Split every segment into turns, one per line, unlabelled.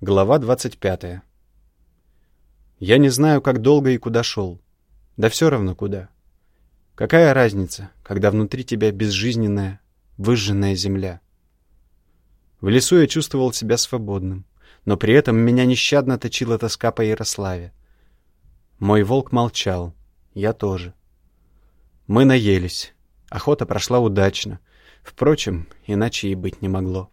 Глава 25. Я не знаю, как долго и куда шел. Да все равно куда. Какая разница, когда внутри тебя безжизненная, выжженная земля? В лесу я чувствовал себя свободным, но при этом меня нещадно точила тоска по Ярославе. Мой волк молчал, я тоже. Мы наелись, охота прошла удачно. Впрочем, иначе и быть не могло.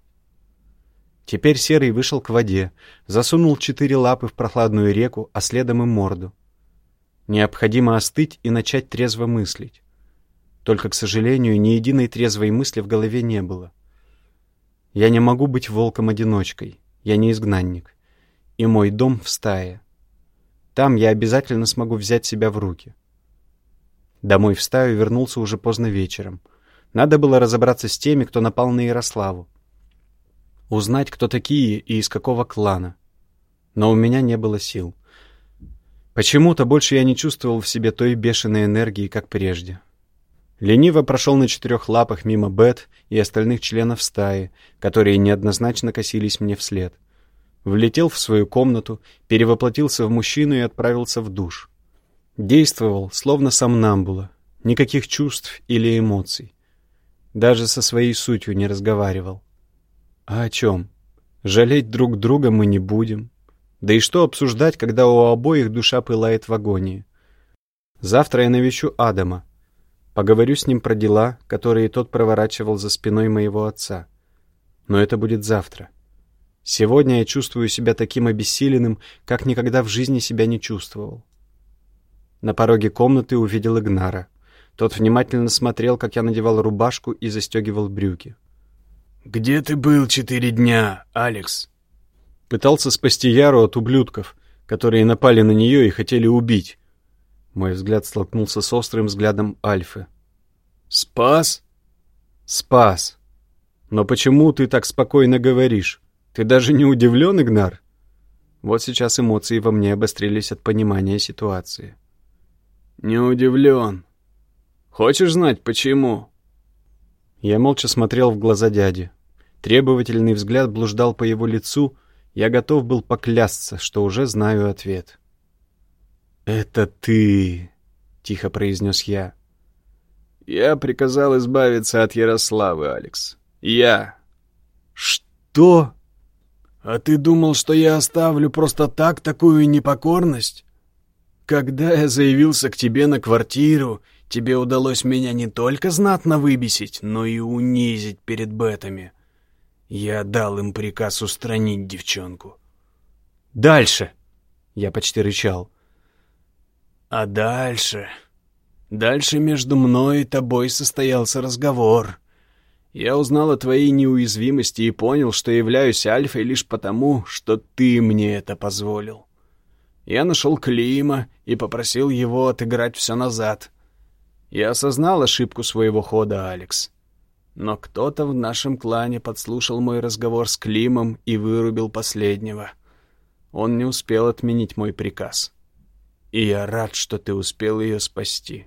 Теперь Серый вышел к воде, засунул 4 лапы в прохладную реку, а следом и морду. Необходимо остыть и начать трезво мыслить. Только, к сожалению, ни единой трезвой мысли в голове не было. Я не могу быть волком-одиночкой, я не изгнанник. И мой дом в стае. Там я обязательно смогу взять себя в руки. Домой в стаю вернулся уже поздно вечером. Надо было разобраться с теми, кто напал на Ярославу. Узнать, кто такие и из какого клана. Но у меня не было сил. Почему-то больше я не чувствовал в себе той бешеной энергии, как прежде. Лениво прошел на 4 лапах мимо Бет и остальных членов стаи, которые неоднозначно косились мне вслед. Влетел в свою комнату, перевоплотился в мужчину и отправился в душ. Действовал, словно сомнамбула, никаких чувств или эмоций. Даже со своей сутью не разговаривал. А о чем? Жалеть друг друга мы не будем. Да и что обсуждать, когда у обоих душа пылает в агонии? Завтра я навещу Адама. Поговорю с ним про дела, которые тот проворачивал за спиной моего отца. Но это будет завтра. Сегодня я чувствую себя таким обессиленным, как никогда в жизни себя не чувствовал. На пороге комнаты увидел Игнара. Тот внимательно смотрел, как я надевал рубашку и застегивал брюки.
«Где ты был 4 дня, Алекс?»
Пытался спасти Яру от ублюдков, которые напали на нее и хотели убить. Мой взгляд столкнулся с острым взглядом Альфы.
«Спас?»
«Спас. Но почему ты так спокойно говоришь? Ты даже не удивлен, Игнар?» Вот сейчас эмоции во мне обострились от понимания ситуации.
«Не удивлен. Хочешь знать, почему?»
Я молча смотрел в глаза дяди. Требовательный взгляд блуждал по его лицу. Я готов был поклясться, что уже знаю ответ. «Это ты!» — тихо произнес я.
«Я приказал избавиться от Ярославы, Алекс. Я».
«Что?»
«А ты думал, что я оставлю просто так такую непокорность? Когда я заявился к тебе на квартиру, тебе удалось меня не только знатно выбесить, но и унизить перед бетами. Я дал им приказ устранить девчонку».
«Дальше!» — я почти рычал.
«А дальше? Дальше между мной и тобой состоялся разговор. Я узнал о твоей неуязвимости и понял, что являюсь альфой лишь потому, что ты мне это позволил. Я нашел Клима и попросил его отыграть все назад. Я осознал ошибку своего хода, Алекс. Но кто-то в нашем клане подслушал мой разговор с Климом и вырубил последнего. Он не успел отменить мой приказ. И я рад, что ты успел ее спасти».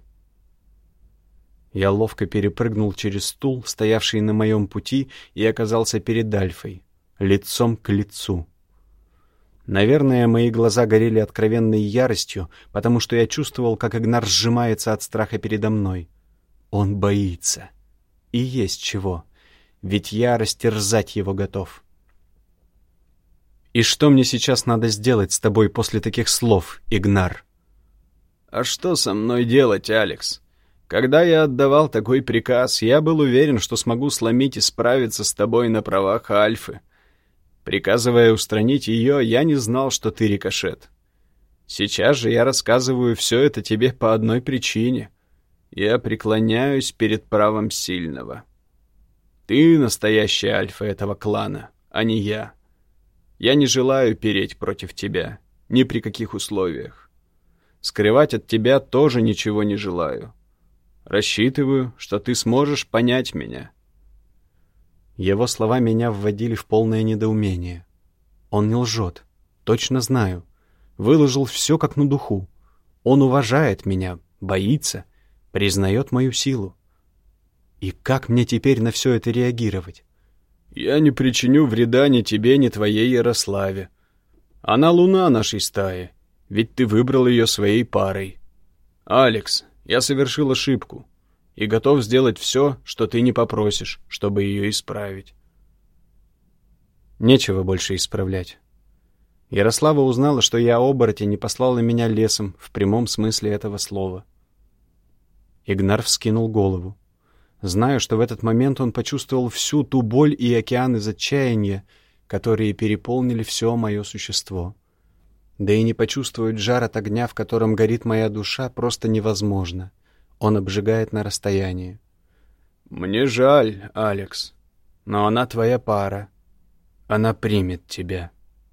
Я ловко перепрыгнул через стул, стоявший на моем пути, и оказался перед Альфой, лицом к лицу. Наверное, мои глаза горели откровенной яростью, потому что я чувствовал, как Игнар сжимается от страха передо мной. Он боится. И есть чего. Ведь я растерзать его готов. «И что мне сейчас надо сделать с тобой после таких слов, Игнар?»
«А что со мной делать, Алекс? Когда я отдавал такой приказ, я был уверен, что смогу сломить и справиться с тобой на правах Альфы. Приказывая устранить ее, я не знал, что ты Рикошет. Сейчас же я рассказываю все это тебе по одной причине. Я преклоняюсь перед правом сильного. Ты настоящая альфа этого клана, а не я. Я не желаю переть против тебя, ни при каких условиях. Скрывать от тебя тоже ничего не желаю. Рассчитываю, что ты сможешь понять меня».
Его слова меня вводили в полное недоумение. Он не лжет, точно знаю. Выложил все как на духу. Он уважает меня, боится, признает мою силу. И как мне теперь на все это реагировать?
«Я не причиню вреда ни тебе, ни твоей Ярославе. Она луна нашей стаи, ведь ты выбрал ее своей парой. Алекс, я совершил ошибку и готов сделать все, что ты не попросишь, чтобы ее исправить.
Нечего больше исправлять. Ярослава узнала, что я оборотень, и послала меня лесом в прямом смысле этого слова. Игнар вскинул голову. Знаю, что в этот момент он почувствовал всю ту боль и океан из отчаяния, которые переполнили все мое существо. Да и не почувствовать жар от огня, в котором горит моя душа, просто невозможно. Он обжигает на расстоянии.
«Мне жаль, Алекс,
но она твоя пара. Она примет тебя».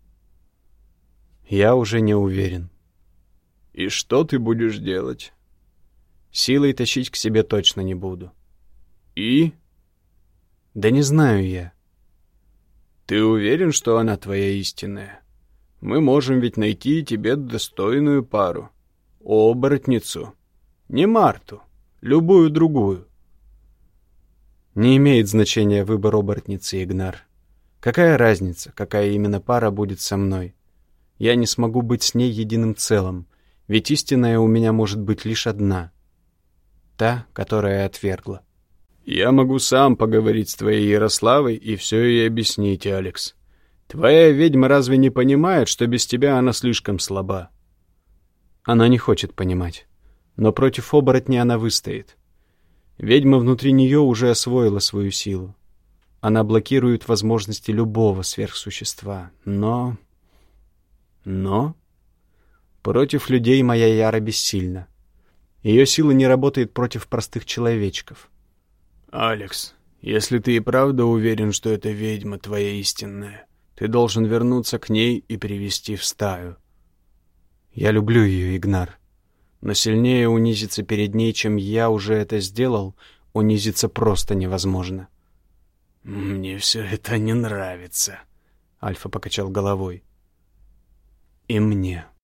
Я уже не уверен.
«И что ты будешь делать?»
«Силой тащить к себе точно не буду».
«И?»
«Да не знаю я».
«Ты уверен, что она твоя истинная? Мы можем ведь найти тебе достойную пару. Оборотницу. Не Марту, любую другую».
«Не имеет значения выбор оборотницы, Игнар. Какая разница, какая именно пара будет со мной? Я не смогу быть с ней единым целым, ведь истинная у меня может быть лишь одна. Та, которая отвергла».
«Я могу сам поговорить с твоей Ярославой и все ей объяснить, Алекс. Твоя ведьма разве не понимает, что без тебя она слишком слаба?»
Она не хочет понимать, но против оборотня она выстоит. Ведьма внутри нее уже освоила свою силу. Она блокирует возможности любого сверхсущества, но против людей моя Яра бессильна. Ее сила не работает против простых человечков.
«Алекс, если ты и правда уверен, что эта ведьма твоя истинная, ты должен вернуться к ней и привести в стаю».
Я люблю ее, Игнар. Но сильнее унизиться перед ней, чем я уже это сделал, унизиться просто невозможно.
«Мне все это не нравится», —
Альфа покачал головой. И мне.